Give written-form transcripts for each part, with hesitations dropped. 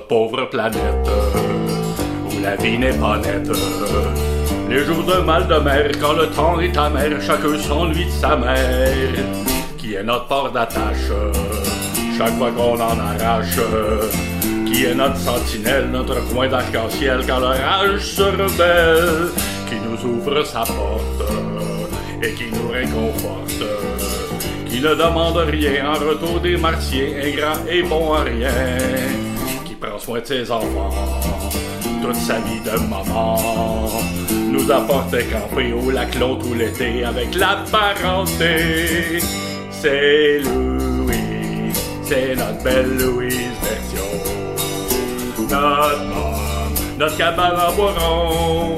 notre pauvre planète, où la vie n'est pas nette. Les jours de mal de mer, quand le temps est amer, chacun s'ennuie de sa mère, qui est notre port d'attache, chaque fois qu'on en arrache, qui est notre sentinelle, notre coin d'arc-en-ciel, quand l'orage se rebelle, qui nous ouvre sa porte et qui nous réconforte, qui ne demande rien en retour des martiens, ingrats et bons à rien, qui prend soin de ses enfants toute sa vie de maman, nous apporte camper au lac long tout l'été avec la parenté. C'est Louise, c'est notre belle Louise Version, notre mom, notre cabane en bois rond.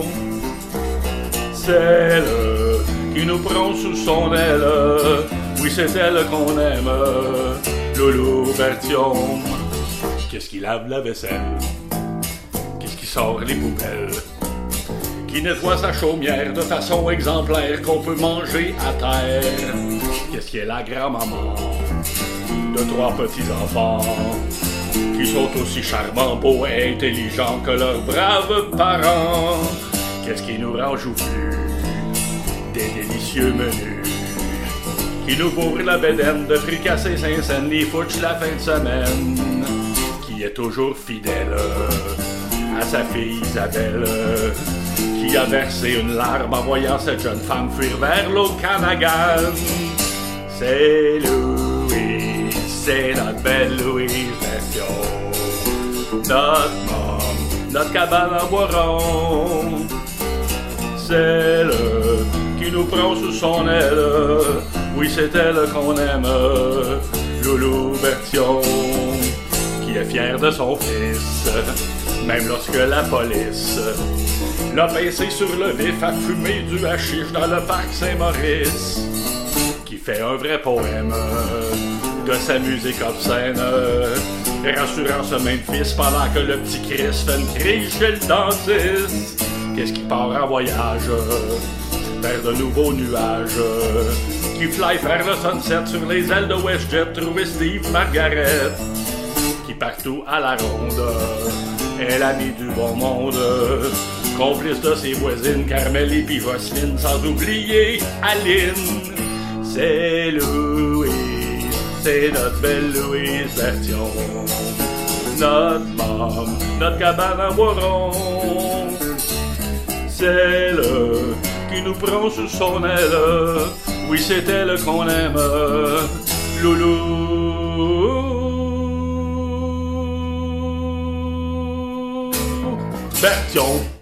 C'est elle qui nous prend sous son aile, oui c'est elle qu'on aime, Loulou Version. Qu'est-ce qui lave la vaisselle? Qu'est-ce qui sort les poubelles? Qui nettoie sa chaumière de façon exemplaire qu'on peut manger à terre? Qu'est-ce qui est la grand-maman de 3 petits-enfants qui sont aussi charmants, beaux et intelligents que leurs braves parents? Qu'est-ce qui nous rend joufflus des délicieux menus, qui nous bourre la bédaine de fricassés Saint-Saëns, les fouches la fin de semaine, qui est toujours fidèle à sa fille Isabelle, qui a versé une larme en voyant cette jeune femme fuir vers l'Okanagan. C'est Louise, c'est notre belle Louise Version, notre mom, notre cabane en bois rond. C'est elle qui nous prend sous son aile, oui c'est elle qu'on aime, Loulou Version, qui est fière de son fils, même lorsque la police l'a pincé sur le vif à fumer du hashish dans le parc Saint-Maurice, qui fait un vrai poème de sa musique obscène, rassurant ce même fils pendant que le petit Chris fait une crise chez le dentiste. Qu'est-ce qui part en voyage vers de nouveaux nuages, qui fly vers le sunset sur les ailes de WestJet, trouver Steve Margaret, qui partout à la ronde est l'ami du bon monde, complice de ses voisines Carmel et puis Jocelyne, sans oublier Aline. C'est Louise, c'est notre belle Louise Version, notre mom, notre cabane en bois rond. C'est elle qui nous prend sous son aile, oui c'est elle qu'on aime, Loulou Version.